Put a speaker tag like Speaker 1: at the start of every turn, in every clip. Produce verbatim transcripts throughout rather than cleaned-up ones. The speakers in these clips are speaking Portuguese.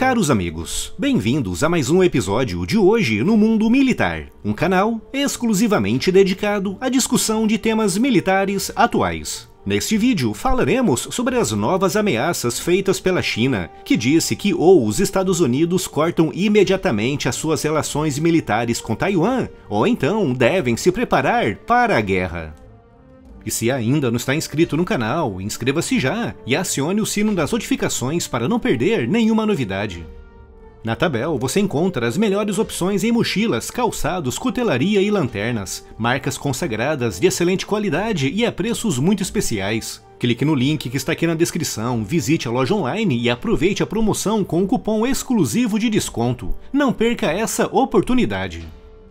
Speaker 1: Caros amigos, bem-vindos a mais um episódio de Hoje no Mundo Militar, um canal exclusivamente dedicado à discussão de temas militares atuais. Neste vídeo falaremos sobre as novas ameaças feitas pela China, que disse que ou os Estados Unidos cortam imediatamente as suas relações militares com Taiwan, ou então devem se preparar para a guerra. E se ainda não está inscrito no canal, inscreva-se já e acione o sino das notificações para não perder nenhuma novidade. Na tabela você encontra as melhores opções em mochilas, calçados, cutelaria e lanternas, marcas consagradas de excelente qualidade e a preços muito especiais. Clique no link que está aqui na descrição, visite a loja online e aproveite a promoção com o cupom exclusivo de desconto. Não perca essa oportunidade!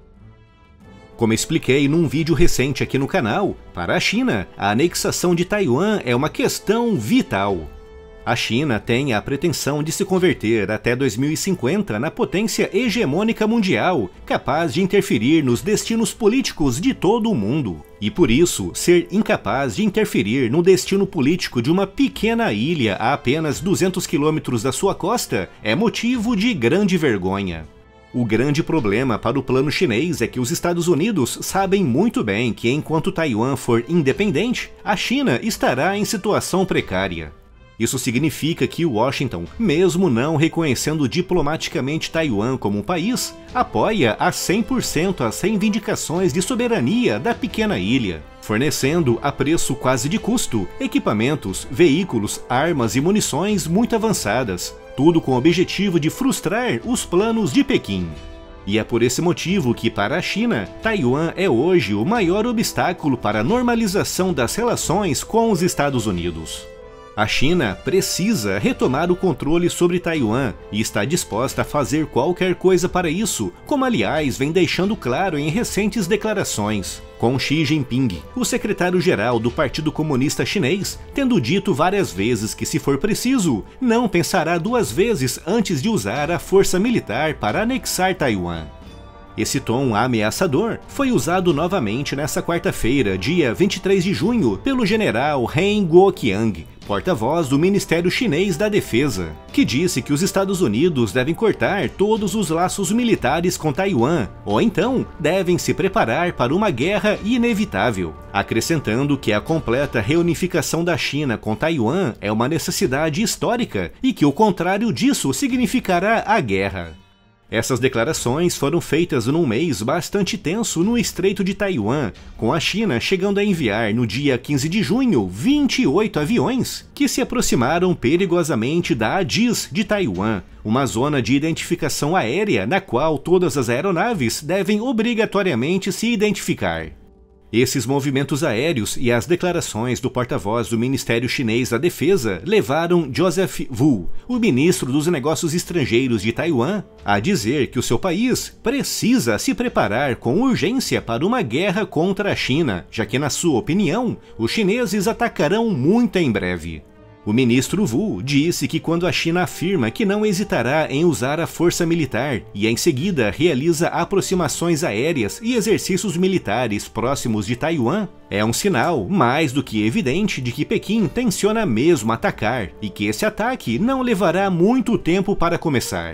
Speaker 1: Como expliquei num vídeo recente aqui no canal, para a China, a anexação de Taiwan é uma questão vital. A China tem a pretensão de se converter até dois mil e cinquenta na potência hegemônica mundial, capaz de interferir nos destinos políticos de todo o mundo. E por isso, ser incapaz de interferir no destino político de uma pequena ilha a apenas duzentos quilômetros da sua costa é motivo de grande vergonha. O grande problema para o plano chinês é que os Estados Unidos sabem muito bem que enquanto Taiwan for independente, a China estará em situação precária. Isso significa que Washington, mesmo não reconhecendo diplomaticamente Taiwan como um país, apoia a cem por cento as reivindicações de soberania da pequena ilha, fornecendo a preço quase de custo equipamentos, veículos, armas e munições muito avançadas, tudo com o objetivo de frustrar os planos de Pequim. E é por esse motivo que, para a China, Taiwan é hoje o maior obstáculo para a normalização das relações com os Estados Unidos. A China precisa retomar o controle sobre Taiwan e está disposta a fazer qualquer coisa para isso, como aliás vem deixando claro em recentes declarações, com Xi Jinping, o secretário-geral do Partido Comunista Chinês, tendo dito várias vezes que, se for preciso, não pensará duas vezes antes de usar a força militar para anexar Taiwan. Esse tom ameaçador foi usado novamente nesta quarta-feira, dia vinte e três de junho, pelo general Heng Guoqiang, porta-voz do Ministério Chinês da Defesa, que disse que os Estados Unidos devem cortar todos os laços militares com Taiwan, ou então devem se preparar para uma guerra inevitável, acrescentando que a completa reunificação da China com Taiwan é uma necessidade histórica e que o contrário disso significará a guerra. Essas declarações foram feitas num mês bastante tenso no Estreito de Taiwan, com a China chegando a enviar no dia quinze de junho vinte e oito aviões que se aproximaram perigosamente da A D I S de Taiwan, uma zona de identificação aérea na qual todas as aeronaves devem obrigatoriamente se identificar. Esses movimentos aéreos e as declarações do porta-voz do Ministério Chinês da Defesa levaram Joseph Wu, o ministro dos Negócios Estrangeiros de Taiwan, a dizer que o seu país precisa se preparar com urgência para uma guerra contra a China, já que, na sua opinião, os chineses atacarão muito em breve. O ministro Wu disse que quando a China afirma que não hesitará em usar a força militar e em seguida realiza aproximações aéreas e exercícios militares próximos de Taiwan, é um sinal mais do que evidente de que Pequim tenciona mesmo atacar e que esse ataque não levará muito tempo para começar.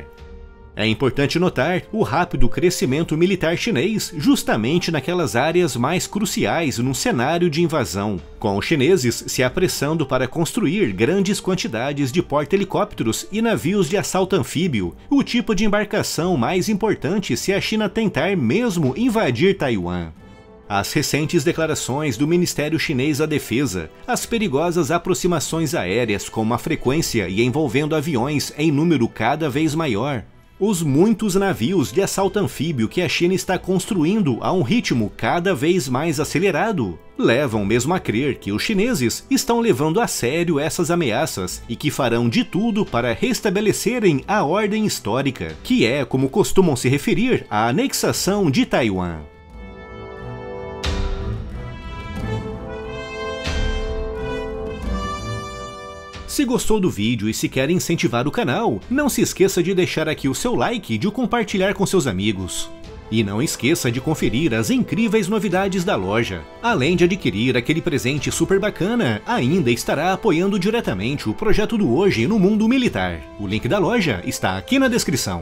Speaker 1: É importante notar o rápido crescimento militar chinês justamente naquelas áreas mais cruciais num cenário de invasão, com os chineses se apressando para construir grandes quantidades de porta-helicópteros e navios de assalto anfíbio, o tipo de embarcação mais importante se a China tentar mesmo invadir Taiwan. As recentes declarações do Ministério Chinês da Defesa, as perigosas aproximações aéreas com uma frequência e envolvendo aviões em número cada vez maior, os muitos navios de assalto anfíbio que a China está construindo a um ritmo cada vez mais acelerado, levam mesmo a crer que os chineses estão levando a sério essas ameaças e que farão de tudo para restabelecerem a ordem histórica, que é como costumam se referir à anexação de Taiwan. Se gostou do vídeo e se quer incentivar o canal, não se esqueça de deixar aqui o seu like e de o compartilhar com seus amigos. E não esqueça de conferir as incríveis novidades da loja. Além de adquirir aquele presente super bacana, ainda estará apoiando diretamente o projeto do Hoje no Mundo Militar. O link da loja está aqui na descrição.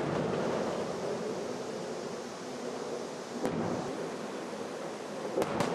Speaker 2: You